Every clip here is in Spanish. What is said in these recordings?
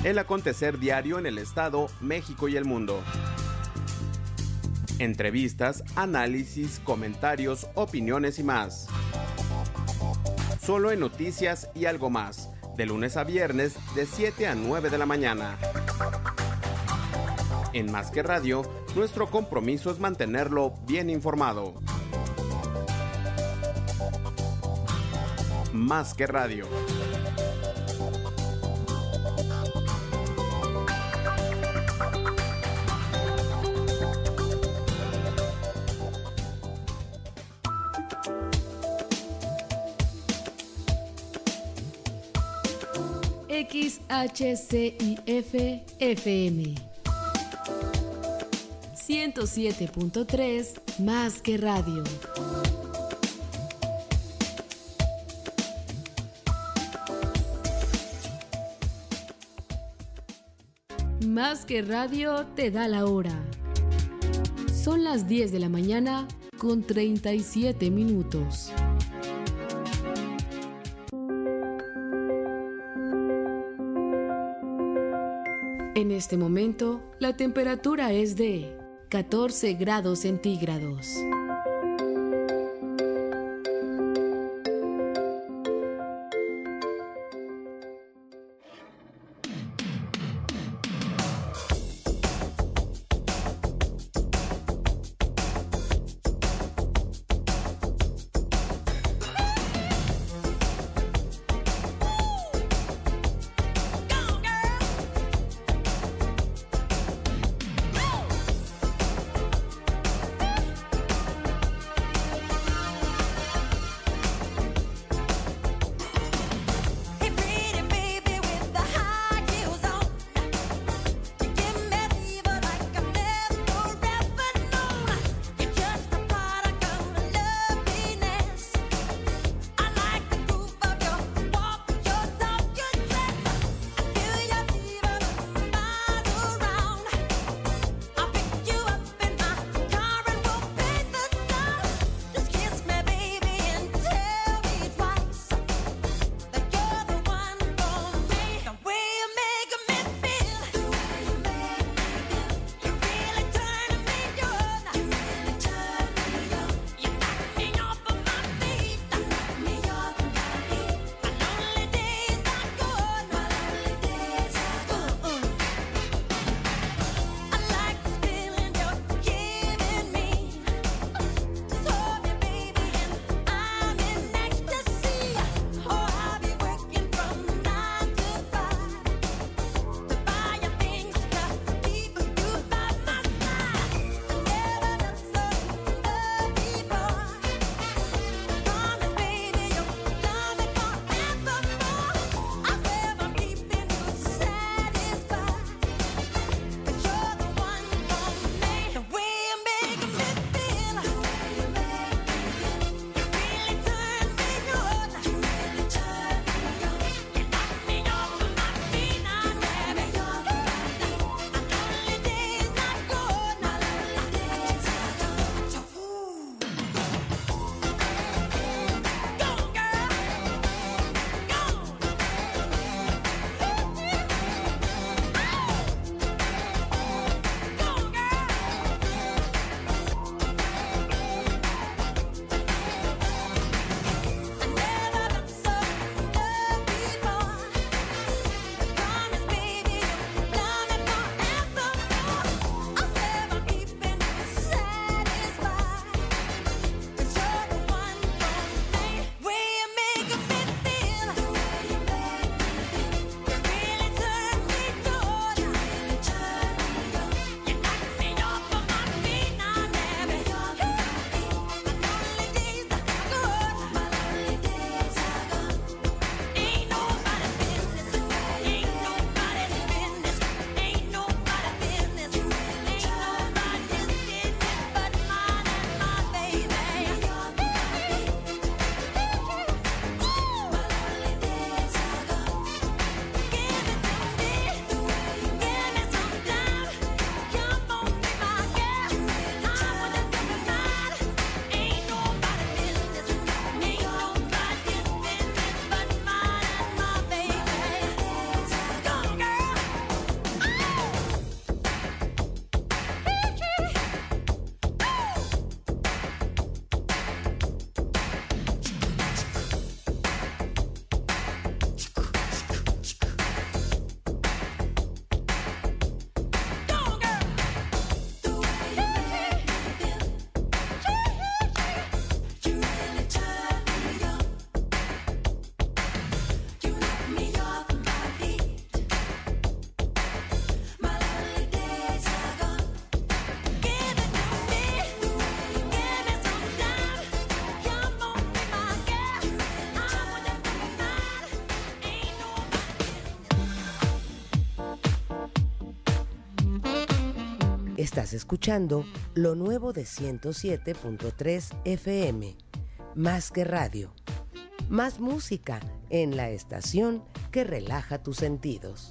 el acontecer diario en el Estado, México y el mundo. Entrevistas, análisis, comentarios, opiniones y más. Solo en Noticias y Algo Más, de lunes a viernes de 7 a 9 de la mañana. En Más que Radio, nuestro compromiso es mantenerlo bien informado. Más que Radio. XHCIF FM 107.3 Más que Radio. Más que Radio te da la hora. Son las 10 de la mañana con 37 minutos. En este momento, la temperatura es de 14 grados centígrados. Estás escuchando lo nuevo de 107.3 FM. Más que radio. Más música en la estación que relaja tus sentidos.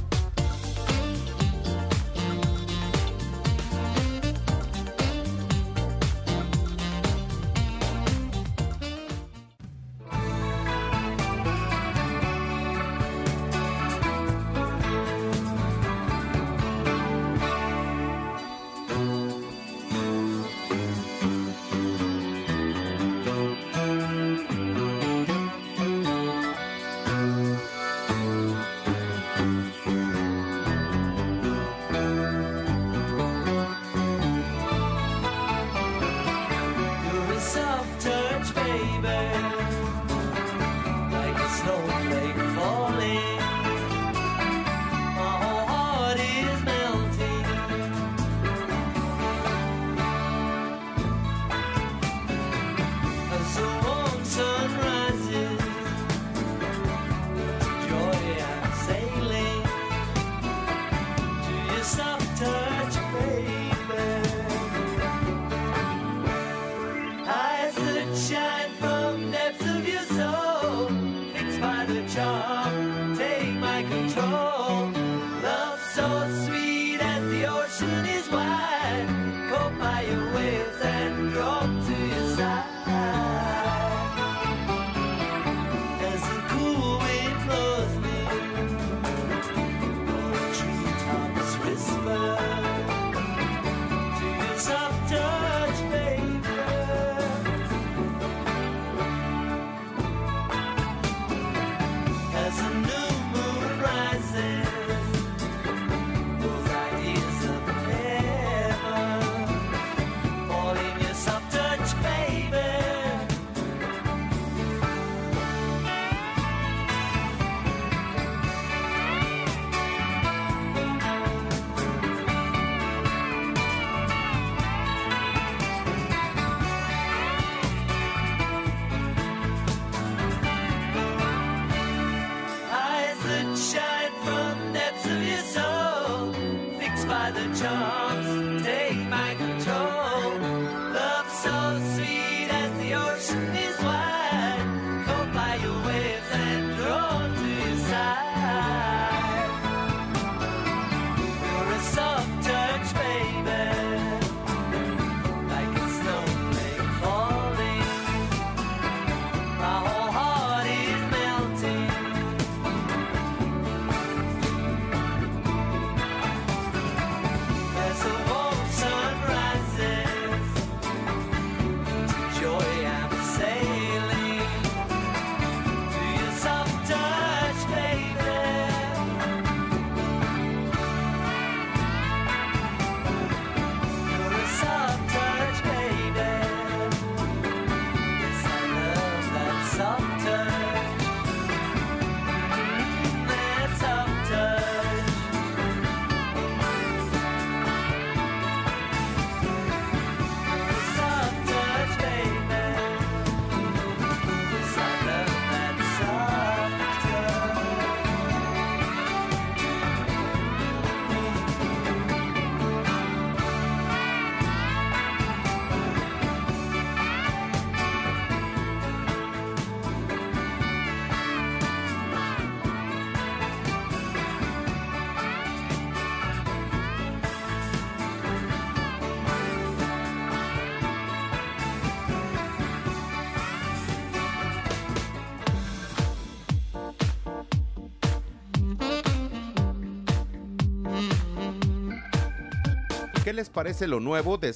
¿Qué les parece lo nuevo de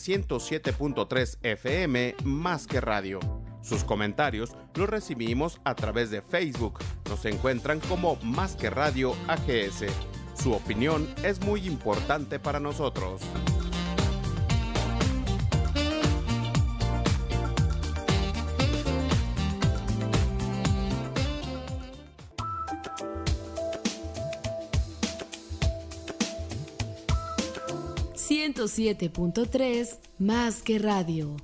107.3 FM Más que Radio? Sus comentarios los recibimos a través de Facebook. Nos encuentran como Más que Radio AGS. Su opinión es muy importante para nosotros. .3 Más que Radio.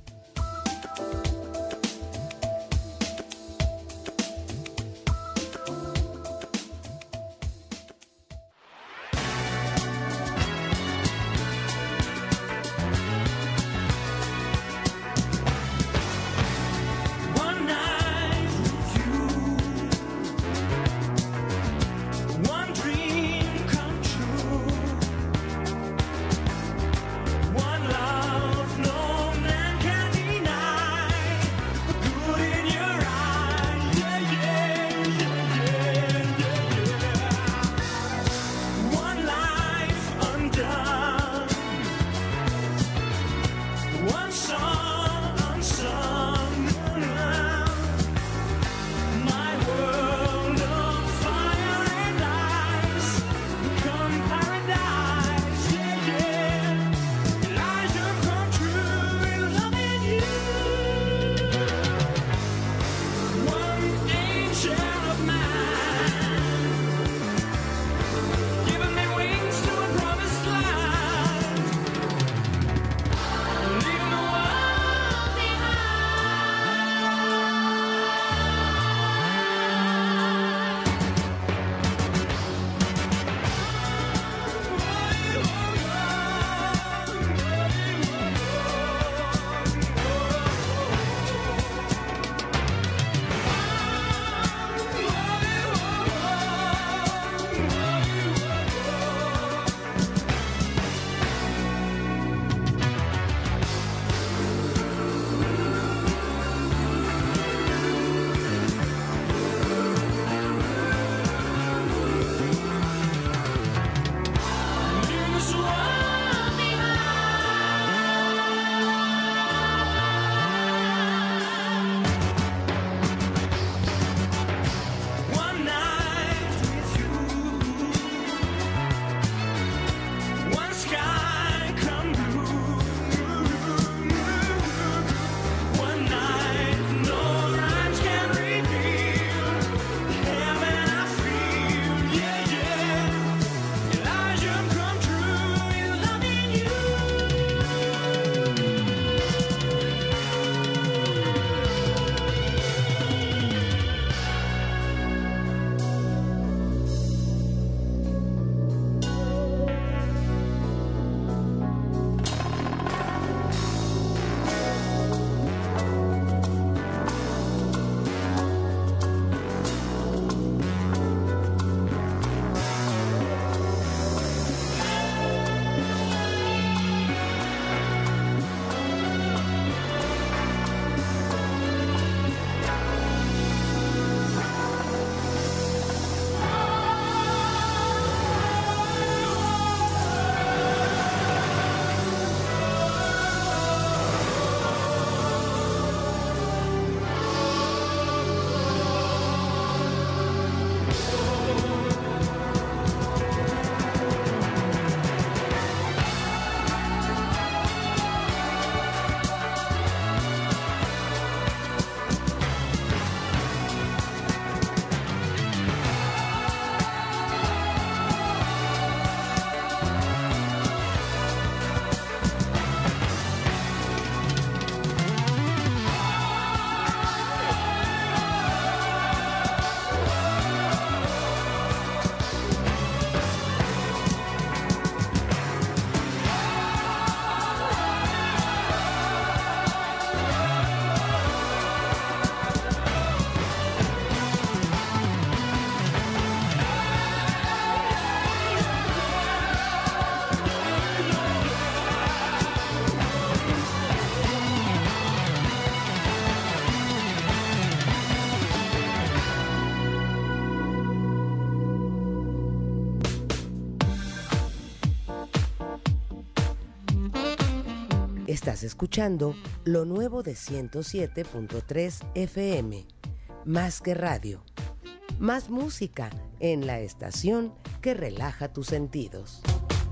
Estás escuchando lo nuevo de 107.3 FM. Más que radio. Más música en la estación que relaja tus sentidos.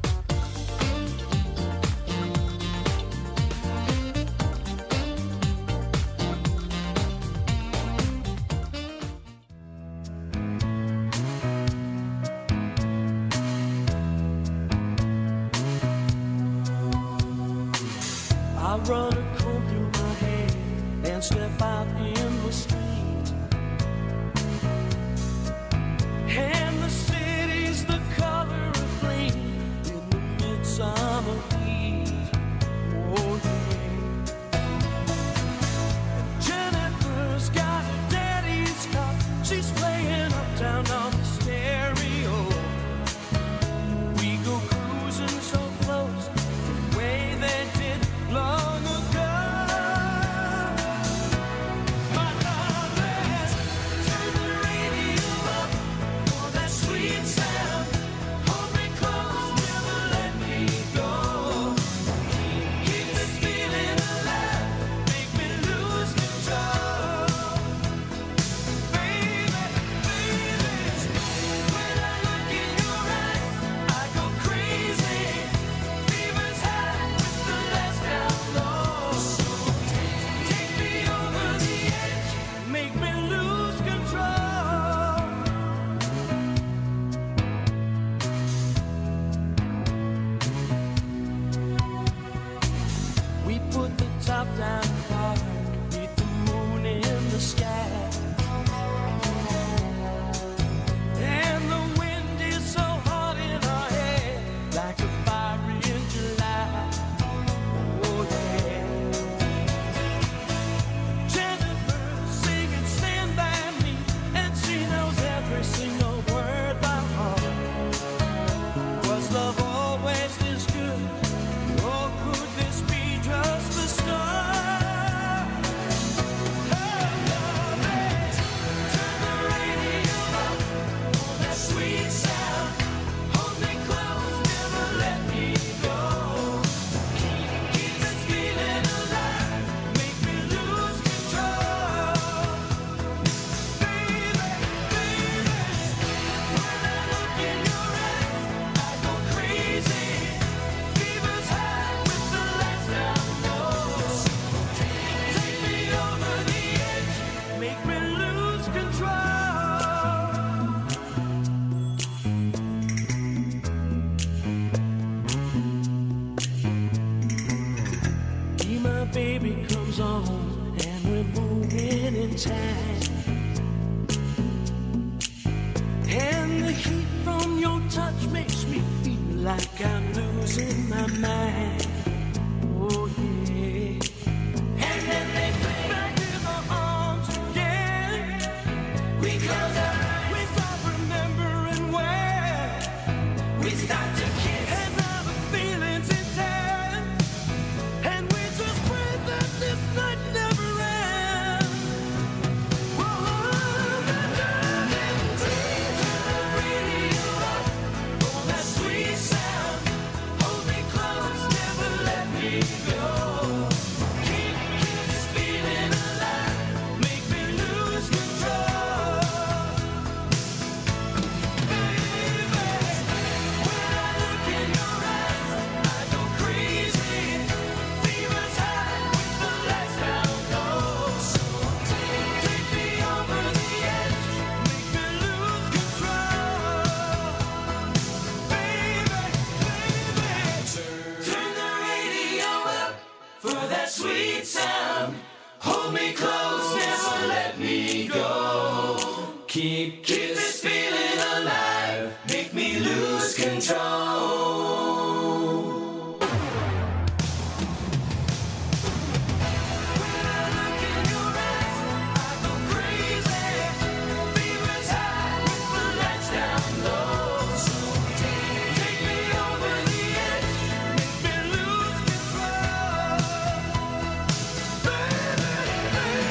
Run a comb through my hair and step out in the street. And the city's the color of flame in the midsummer heat. Oh yeah. And Jennifer's got her daddy's car. She's playing uptown on the stereo. We go cruising so close, the way they did long ago. My darling, turn the radio up for that sweet sound. Hold me close, never let me go. Keep this feeling alive, make me lose control. Baby, baby, when I look in your eyes, I go crazy. Fever's high with the lights down low. So take me over the edge, make me lose control. We put the top down hard, beneath the moon in the sky. And the wind is so hot in our head, like a fire in July. Oh yeah. Jennifer's singing "Stand By Me," and she knows every single word by heart. Was love always this good, or could this be just the start? Oh, lovers, turn the radio up for that sweet sound. Hold me close, never let me go. Keep this feeling alive, make me lose control. Baby, baby, when I look in your eyes, I go crazy. Fever's high with the lights down low. Take me over the edge, make me lose control. Be My Baby comes on and we're moving in time. And the heat from your touch makes me feel like I'm losing my mind. Oh yeah. And then they play back in my arms again. We close our eyes, we start remembering where we start to kiss. And now the feeling's intense, and we just pray that this night never ends. Whoa, darling, turn the radio up for that sweet sound. Hold me close, never let me go. Keep this feeling alive, make me lose control. Baby, when I look in your eyes, I go crazy. Fever's high with the lights down low. So take me over the edge, make me lose control. Baby, turn the radio up for that sweet sound. Hold me close, never let me go. Keep this feeling alive, make me lose control. When I look in your eyes, I go crazy. Fever's high with the lights down low. So take me over the edge, make me lose control. Baby, baby,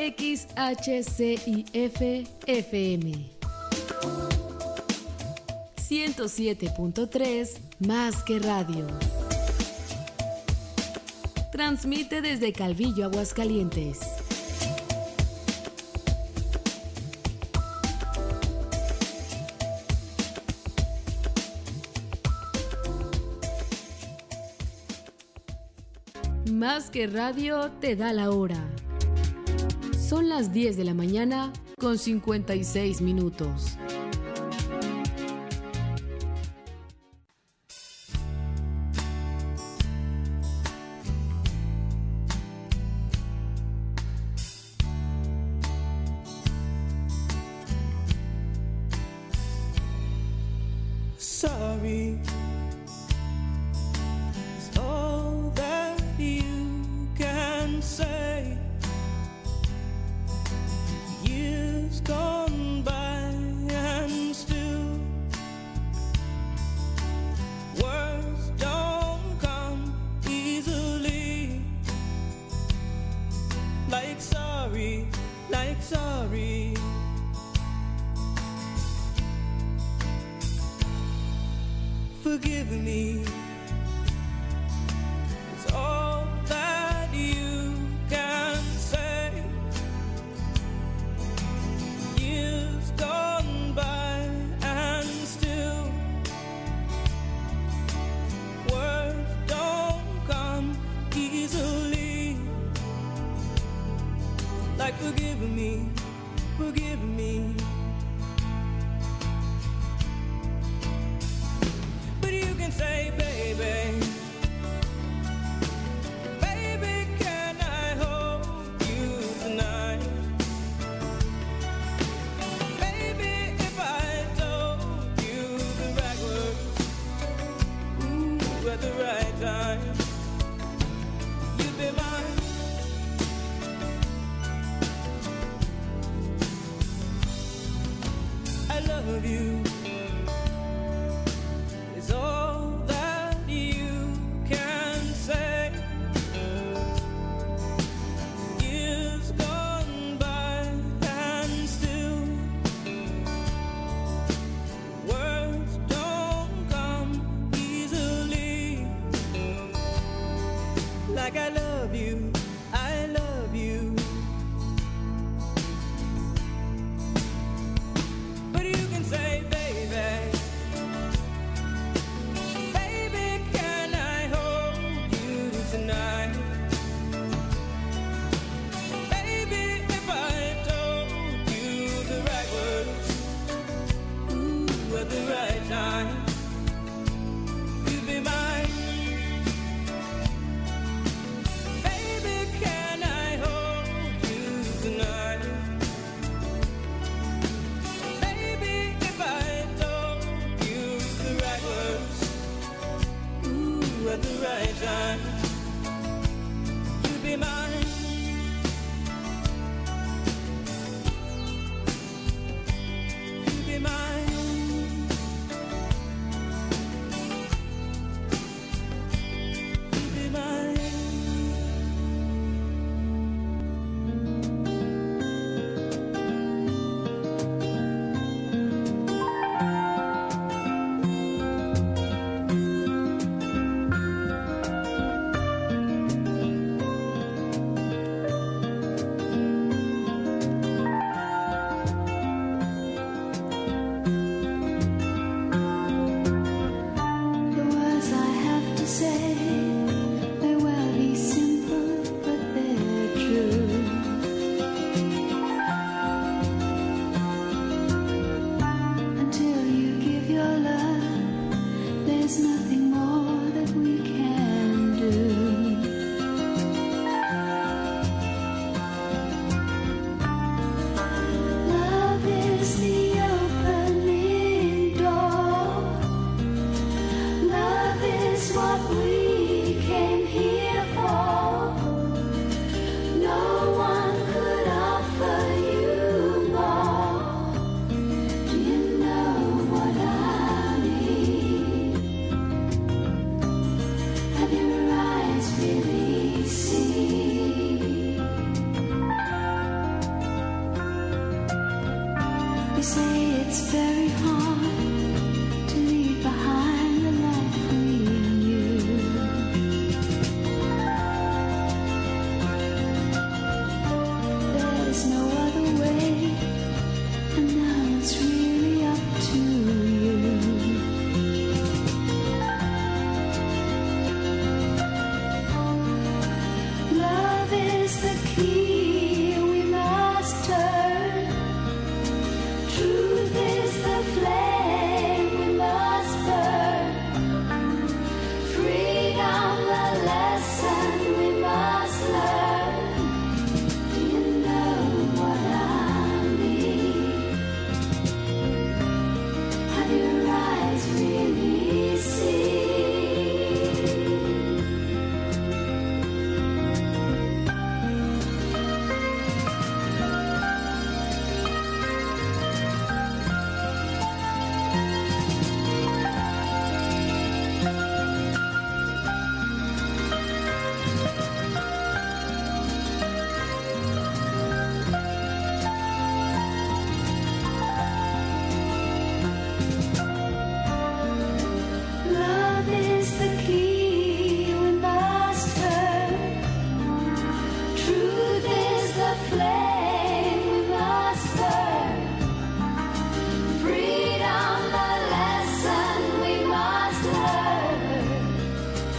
XHCIF-FM 107.3 Más que Radio. Transmite desde Calvillo, Aguascalientes. Más que Radio te da la hora. Son las 10 de la mañana con 56 minutos. Sorry is all that you can say. Years gone by and still words don't come easily. Like sorry, like sorry. Forgive me. It's all that you can say. Years gone by and still words don't come easily. Like forgive me, forgive me. Say, baby, baby, can I hold you tonight? Baby, if I told you the right words, ooh, at the right time, you'd be mine. I love you. It's all that you can say. Years gone by and still words don't come easily. Like I love you, I love you. But you can say, baby, tonight. Baby, if I told you the right words, ooh, at the right time, you'd be mine. Baby, can I hold you tonight? Baby, if I told you the right words, ooh, at the right time, be mine. You be mine. You be mine.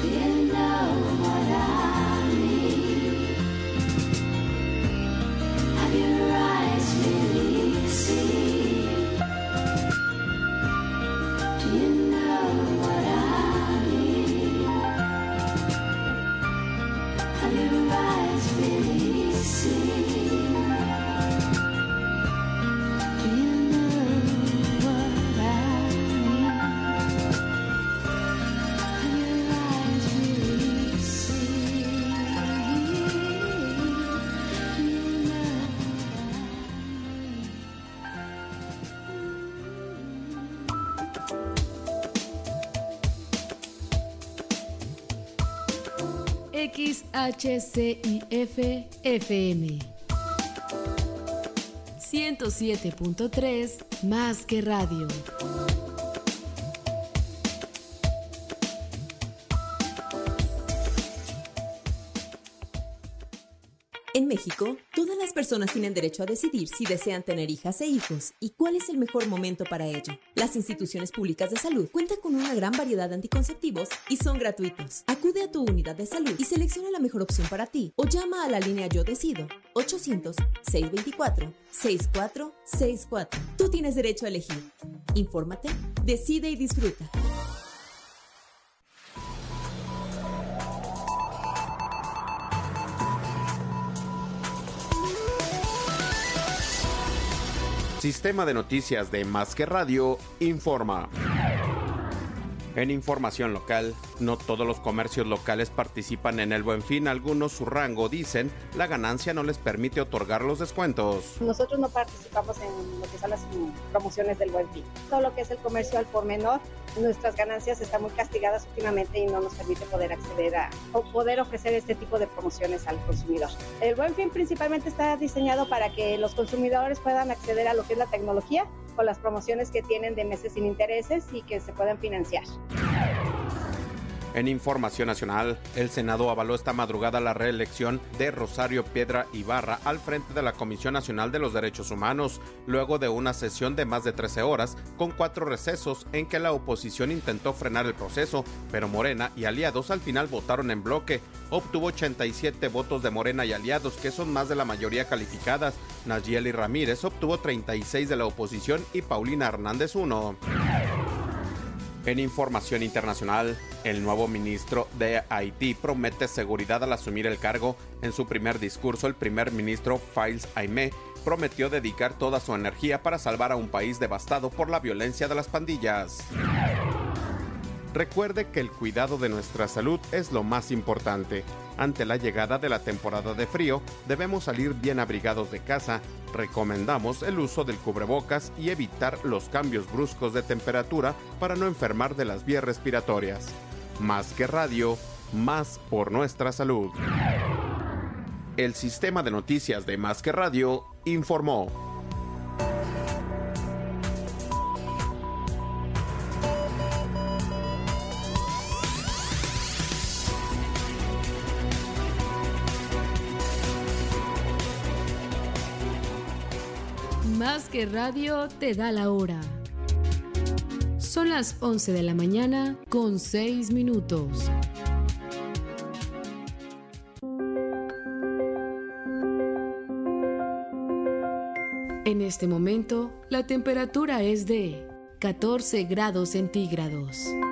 XHCIF FM 107.3 Más que Radio. En México, todas las personas tienen derecho a decidir si desean tener hijas e hijos y cuál es el mejor momento para ello. Las instituciones públicas de salud cuentan con una gran variedad de anticonceptivos y son gratuitos. Acude a tu unidad de salud y selecciona la mejor opción para ti o llama a la línea Yo Decido 800-624-6464. Tú tienes derecho a elegir. Infórmate, decide y disfruta. Sistema de Noticias de Más que Radio informa. En información local, no todos los comercios locales participan en el Buen Fin. Algunos su rango, dicen, la ganancia no les permite otorgar los descuentos. Nosotros no participamos en lo que son las promociones del Buen Fin. Todo lo que es el comercio al por menor, nuestras ganancias están muy castigadas últimamente y no nos permite poder acceder o poder ofrecer este tipo de promociones al consumidor. El Buen Fin principalmente está diseñado para que los consumidores puedan acceder a lo que es la tecnología con las promociones que tienen de meses sin intereses y que se puedan financiar. En información nacional, el Senado avaló esta madrugada la reelección de Rosario Piedra Ibarra al frente de la Comisión Nacional de los Derechos Humanos, luego de una sesión de más de 13 horas, con 4 recesos en que la oposición intentó frenar el proceso, pero Morena y aliados al final votaron en bloque. Obtuvo 87 votos de Morena y aliados, que son más de la mayoría calificadas. Nayeli Ramírez obtuvo 36 de la oposición y Paulina Hernández 1. En información internacional, el nuevo ministro de Haití promete seguridad al asumir el cargo. En su primer discurso, el primer ministro Faiz Aimé prometió dedicar toda su energía para salvar a un país devastado por la violencia de las pandillas. Recuerde que el cuidado de nuestra salud es lo más importante. Ante la llegada de la temporada de frío, debemos salir bien abrigados de casa. Recomendamos el uso del cubrebocas y evitar los cambios bruscos de temperatura para no enfermar de las vías respiratorias. Más que radio, más por nuestra salud. El sistema de noticias de Más que Radio informó. Más que Radio te da la hora. Son las 11 de la mañana con 6 minutos. En este momento, la temperatura es de 14 grados centígrados.